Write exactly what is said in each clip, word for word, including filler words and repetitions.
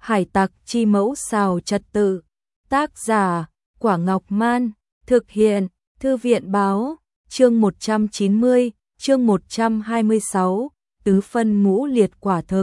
Hải tặc chi mẫu xào trật tự. Tác giả, Quả Ngọc Man. Thực hiện, Thư viện báo. Chương một trăm chín mươi, chương một trăm hai mươi sáu, tứ phân ngũ liệt quả thực.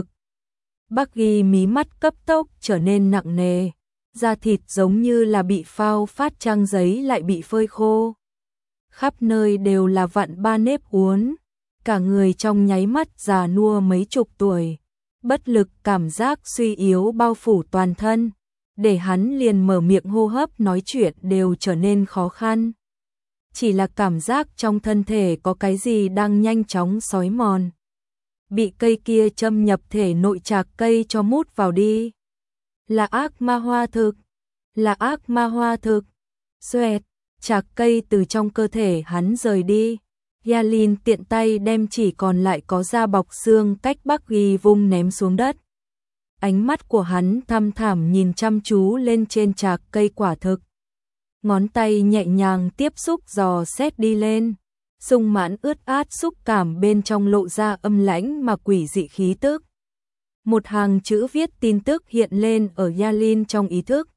Bucky mí mắt cấp tốc trở nên nặng nề, da thịt giống như là bị phao phát trang giấy lại bị phơi khô. Khắp nơi đều là vặn ba nếp uốn, cả người trong nháy mắt già nua mấy chục tuổi. Bất lực cảm giác suy yếu bao phủ toàn thân, để hắn liền mở miệng hô hấp nói chuyện đều trở nên khó khăn. Chỉ là cảm giác trong thân thể có cái gì đang nhanh chóng xói mòn. Bị cây kia châm nhập thể nội trạc cây cho mút vào đi. Là ác ma hoa thực, là ác ma hoa thực. Xoẹt, trạc cây từ trong cơ thể hắn rời đi. Yalin tiện tay đem chỉ còn lại có da bọc xương cách Bucky vung ném xuống đất. Ánh mắt của hắn thăm thẳm nhìn chăm chú lên trên trạc cây quả thực. Ngón tay nhẹ nhàng tiếp xúc dò xét đi lên. Sung mãn ướt át xúc cảm bên trong lộ ra âm lãnh mà quỷ dị khí tức. Một hàng chữ viết tin tức hiện lên ở Yalin trong ý thức.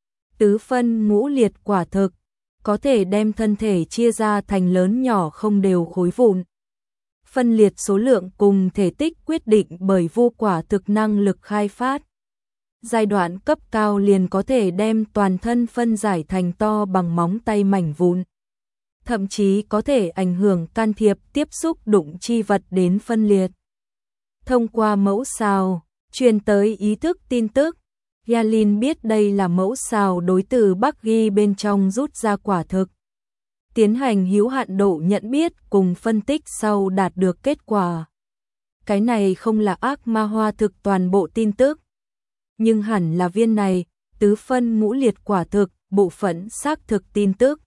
Tứ phân ngũ liệt quả thực, có thể đem thân thể chia ra thành lớn nhỏ không đều khối vụn. Phân liệt số lượng cùng thể tích quyết định bởi vu quả thực năng lực khai phát. Giai đoạn cấp cao liền có thể đem toàn thân phân giải thành to bằng móng tay mảnh vụn. Thậm chí có thể ảnh hưởng can thiệp tiếp xúc đụng chi vật đến phân liệt. Thông qua mẫu xào, truyền tới ý thức tin tức, Yalin biết đây là mẫu xào đối từ Bucky bên trong rút ra quả thực. Tiến hành hữu hạn độ nhận biết cùng phân tích sau đạt được kết quả. Cái này không là ác ma hoa thực toàn bộ tin tức, nhưng hẳn là viên này, tứ phân ngũ liệt quả thực, bộ phận xác thực tin tức.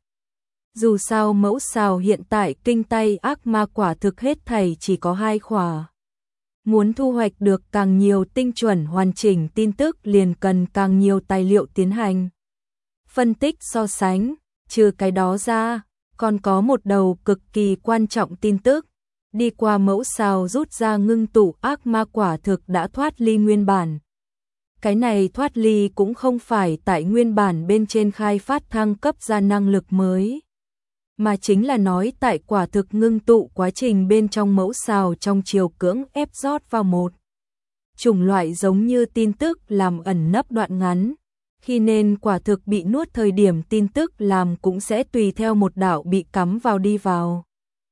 Dù sao mẫu xào hiện tại kinh tay ác ma quả thực hết thảy chỉ có hai khỏa. Muốn thu hoạch được càng nhiều tinh chuẩn hoàn chỉnh tin tức liền cần càng nhiều tài liệu tiến hành phân tích so sánh. Trừ cái đó ra, còn có một đầu cực kỳ quan trọng tin tức. Đi qua mẫu xào rút ra ngưng tụ ác ma quả thực đã thoát ly nguyên bản. Cái này thoát ly cũng không phải tại nguyên bản bên trên khai phát thăng cấp ra năng lực mới, mà chính là nói tại quả thực ngưng tụ quá trình bên trong mẫu xào trong chiều cưỡng ép rót vào một chủng loại giống như tin tức làm ẩn nấp đoạn ngắn. Khi nên quả thực bị nuốt thời điểm tin tức làm cũng sẽ tùy theo một đạo bị cắm vào đi vào.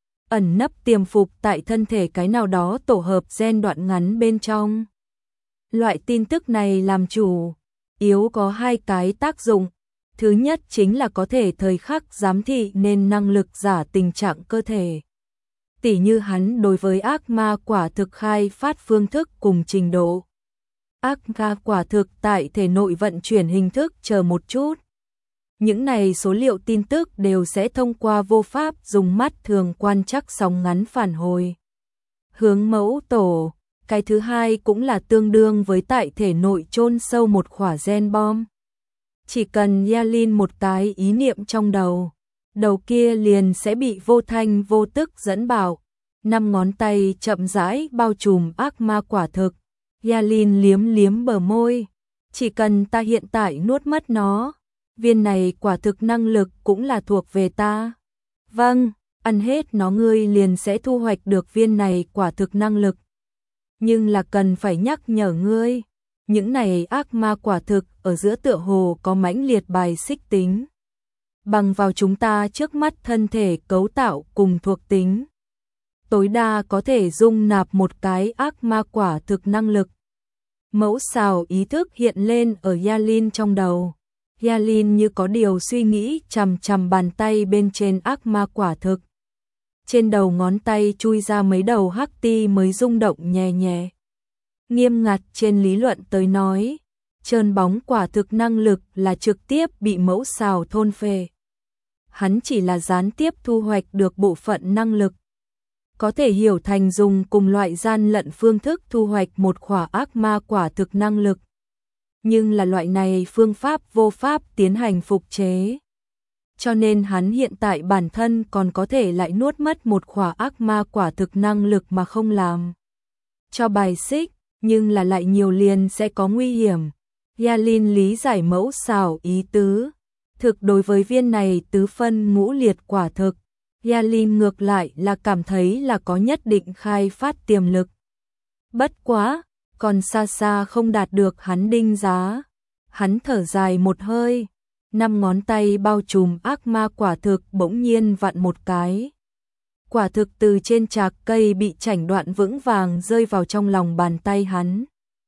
Ẩn nấp tiềm phục tại thân thể cái nào đó tổ hợp gen đoạn ngắn bên trong. Loại tin tức này làm chủ yếu có hai cái tác dụng. Thứ nhất chính là có thể thời khắc giám thị nên năng lực giả tình trạng cơ thể. Tỉ như hắn đối với ác ma quả thực khai phát phương thức cùng trình độ. Ác ma quả thực tại thể nội vận chuyển hình thức chờ một chút. Những này số liệu tin tức đều sẽ thông qua vô pháp dùng mắt thường quan trắc sóng ngắn phản hồi. Hướng mẫu tổ, cái thứ hai cũng là tương đương với tại thể nội chôn sâu một khỏa gen bom. Chỉ cần Yalin một cái ý niệm trong đầu, đầu kia liền sẽ bị vô thanh vô tức dẫn bảo. Năm ngón tay chậm rãi bao trùm ác ma quả thực. Yalin liếm liếm bờ môi. Chỉ cần ta hiện tại nuốt mất nó, viên này quả thực năng lực cũng là thuộc về ta. Vâng, ăn hết nó ngươi liền sẽ thu hoạch được viên này quả thực năng lực. Nhưng là cần phải nhắc nhở ngươi. Những này ác ma quả thực ở giữa tựa hồ có mãnh liệt bài xích tính. Bằng vào chúng ta trước mắt thân thể cấu tạo cùng thuộc tính, tối đa có thể dung nạp một cái ác ma quả thực năng lực. Mẫu xào ý thức hiện lên ở Yalin trong đầu. Yalin như có điều suy nghĩ chằm chằm bàn tay bên trên ác ma quả thực. Trên đầu ngón tay chui ra mấy đầu hắc ti mới rung động nhẹ nhẹ. Nghiêm ngặt trên lý luận tới nói, trơn bóng quả thực năng lực là trực tiếp bị mẫu xào thôn phệ. Hắn chỉ là gián tiếp thu hoạch được bộ phận năng lực. Có thể hiểu thành dùng cùng loại gian lận phương thức thu hoạch một khỏa ác ma quả thực năng lực. Nhưng là loại này phương pháp vô pháp tiến hành phục chế. Cho nên hắn hiện tại bản thân còn có thể lại nuốt mất một khỏa ác ma quả thực năng lực mà không làm cho bài xích. Nhưng là lại nhiều liền sẽ có nguy hiểm. Yalin lý giải mẫu xào ý tứ. Thực đối với viên này tứ phân ngũ liệt quả thực, Yalin ngược lại là cảm thấy là có nhất định khai phát tiềm lực. Bất quá, còn xa xa không đạt được hắn đinh giá. Hắn thở dài một hơi, năm ngón tay bao trùm ác ma quả thực bỗng nhiên vặn một cái. Quả thực từ trên trạc cây bị chảnh đoạn vững vàng rơi vào trong lòng bàn tay hắn.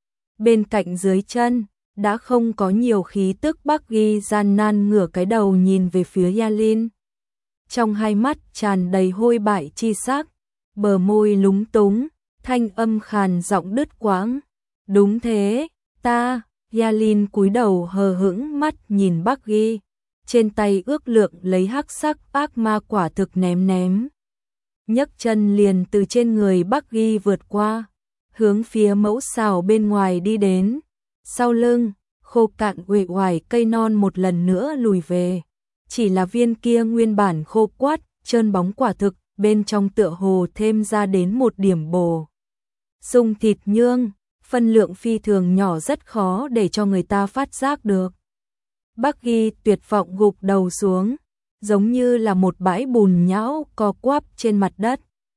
Bên cạnh dưới chân, đã không có nhiều khí tức. Bắc Ghi gian nan ngửa cái đầu nhìn về phía Yalin. Trong hai mắt tràn đầy hôi bại chi sắc, bờ môi lúng túng, thanh âm khàn giọng đứt quãng. Đúng thế, ta, Yalin cúi đầu hờ hững mắt nhìn Bắc Ghi, trên tay ước lượng lấy hắc sắc ác ma quả thực ném ném. Nhấc chân liền từ trên người Bắc Ghi vượt qua, hướng phía mẫu xào bên ngoài đi đến. Sau lưng, khô cạn uể oải cây non một lần nữa lùi về. Chỉ là viên kia nguyên bản khô quắt, trơn bóng quả thực, bên trong tựa hồ thêm ra đến một điểm bổ sung thịt nhương, phân lượng phi thường nhỏ rất khó để cho người ta phát giác được. Bắc Ghi tuyệt vọng gục đầu xuống, giống như là một bãi bùn nhão co quắp trên mặt đất.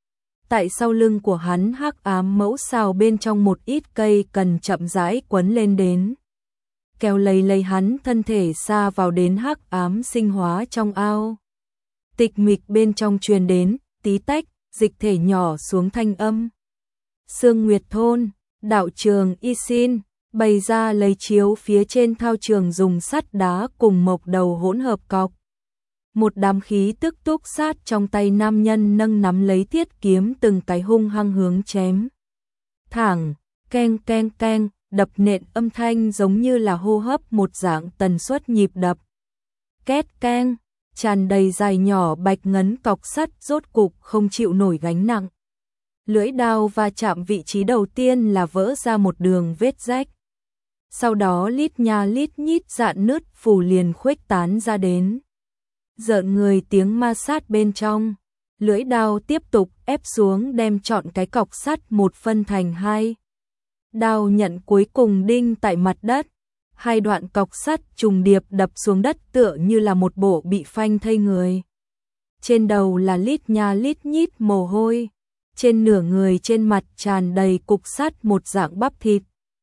Tại sau lưng của hắn hắc ám mẫu xào bên trong một ít cây cần chậm rãi quấn lên đến, kéo lấy lấy hắn thân thể xa vào đến hắc ám sinh hóa trong ao. Tịch mịch bên trong truyền đến tí tách dịch thể nhỏ xuống thanh âm. Sương Nguyệt thôn, đạo trường Y Xin bày ra lấy chiếu phía trên thao trường dùng sắt đá cùng mộc đầu hỗn hợp cọc. Một đám khí tức túc sát trong tay nam nhân nâng nắm lấy thiết kiếm từng cái hung hăng hướng chém. Thẳng, keng keng keng, đập nện âm thanh giống như là hô hấp một dạng tần suất nhịp đập. Két keng, tràn đầy dài nhỏ bạch ngấn cọc sắt rốt cục không chịu nổi gánh nặng. Lưỡi đao va chạm vị trí đầu tiên là vỡ ra một đường vết rách. Sau đó lít nha lít nhít dạn nứt phủ liền khuếch tán ra đến. Rợn người tiếng ma sát bên trong, lưỡi đao tiếp tục ép xuống đem trọn cái cọc sắt một phân thành hai. Đao nhận cuối cùng đinh tại mặt đất, hai đoạn cọc sắt trùng điệp đập xuống đất tựa như là một bộ bị phanh thây người. Trên đầu là lít nha lít nhít mồ hôi, trên nửa người trên mặt tràn đầy cục sắt một dạng bắp thịt.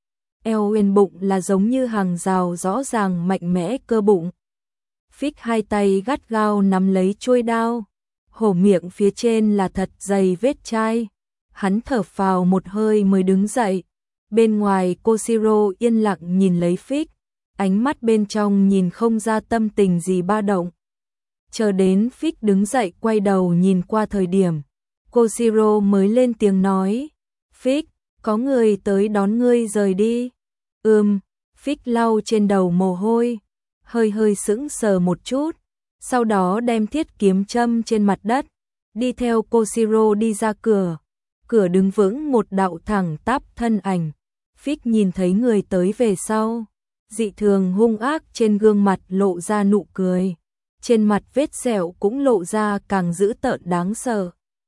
Eo uyên bụng là giống như hàng rào rõ ràng mạnh mẽ cơ bụng. Phích hai tay gắt gao nắm lấy chuôi đao, hổ miệng phía trên là thật dày vết chai. Hắn thở phào một hơi mới đứng dậy. Bên ngoài Koshiro yên lặng nhìn lấy Phích, ánh mắt bên trong nhìn không ra tâm tình gì ba động. Chờ đến Phích đứng dậy quay đầu nhìn qua thời điểm, Koshiro mới lên tiếng nói, Phích, có người tới đón ngươi rời đi. Ừm, Phích lau trên đầu mồ hôi, hơi hơi sững sờ một chút, sau đó đem thiết kiếm châm trên mặt đất, đi theo Koshiro đi ra cửa. Cửa đứng vững một đạo thẳng tắp thân ảnh. Phích nhìn thấy người tới về sau, dị thường hung ác trên gương mặt lộ ra nụ cười, trên mặt vết sẹo cũng lộ ra càng dữ tợn đáng sợ.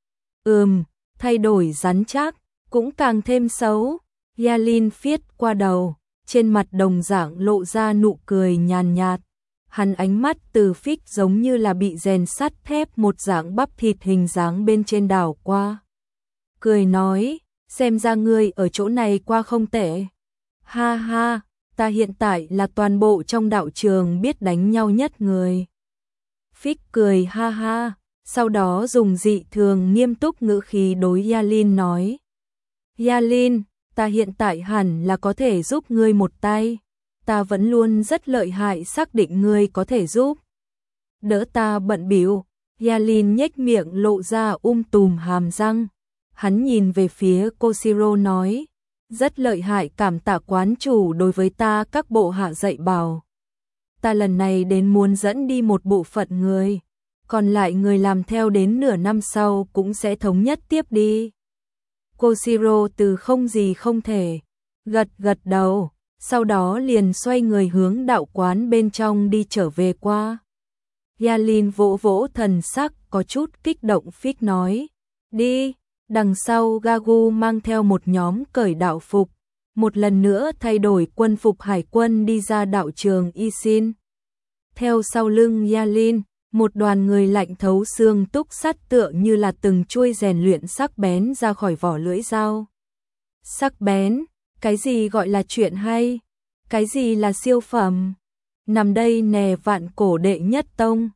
Ừm, thay đổi rắn chắc, cũng càng thêm xấu. Yalin phiết qua đầu, trên mặt đồng dạng lộ ra nụ cười nhàn nhạt. Hắn ánh mắt từ Phích giống như là bị rèn sắt thép một dạng bắp thịt hình dáng bên trên đảo qua. Cười nói, xem ra ngươi ở chỗ này qua không tệ. Ha ha, ta hiện tại là toàn bộ trong đạo trường biết đánh nhau nhất người. Phích cười ha ha, sau đó dùng dị thường nghiêm túc ngữ khí đối Yalin nói. Yalin, ta hiện tại hẳn là có thể giúp ngươi một tay. Ta vẫn luôn rất lợi hại xác định ngươi có thể giúp. Đỡ ta bận bịu. Yalin nhếch miệng lộ ra um tùm hàm răng. Hắn nhìn về phía Koshiro nói, rất lợi hại, cảm tạ quán chủ đối với ta các bộ hạ dạy bảo. Ta lần này đến muốn dẫn đi một bộ phận người, còn lại người làm theo đến nửa năm sau cũng sẽ thống nhất tiếp đi. Koshiro từ không gì không thể, gật gật đầu, sau đó liền xoay người hướng đạo quán bên trong đi trở về qua. Yalin vỗ vỗ thần sắc có chút kích động Phích nói, đi. Đằng sau Gagu mang theo một nhóm cởi đạo phục, một lần nữa thay đổi quân phục hải quân đi ra đạo trường Y Xin. Theo sau lưng Yalin, một đoàn người lạnh thấu xương túc sắt tựa như là từng chuôi rèn luyện sắc bén ra khỏi vỏ lưỡi dao. Sắc bén, cái gì gọi là chuyện hay? Cái gì là siêu phẩm? Nằm đây nè vạn cổ đệ nhất tông,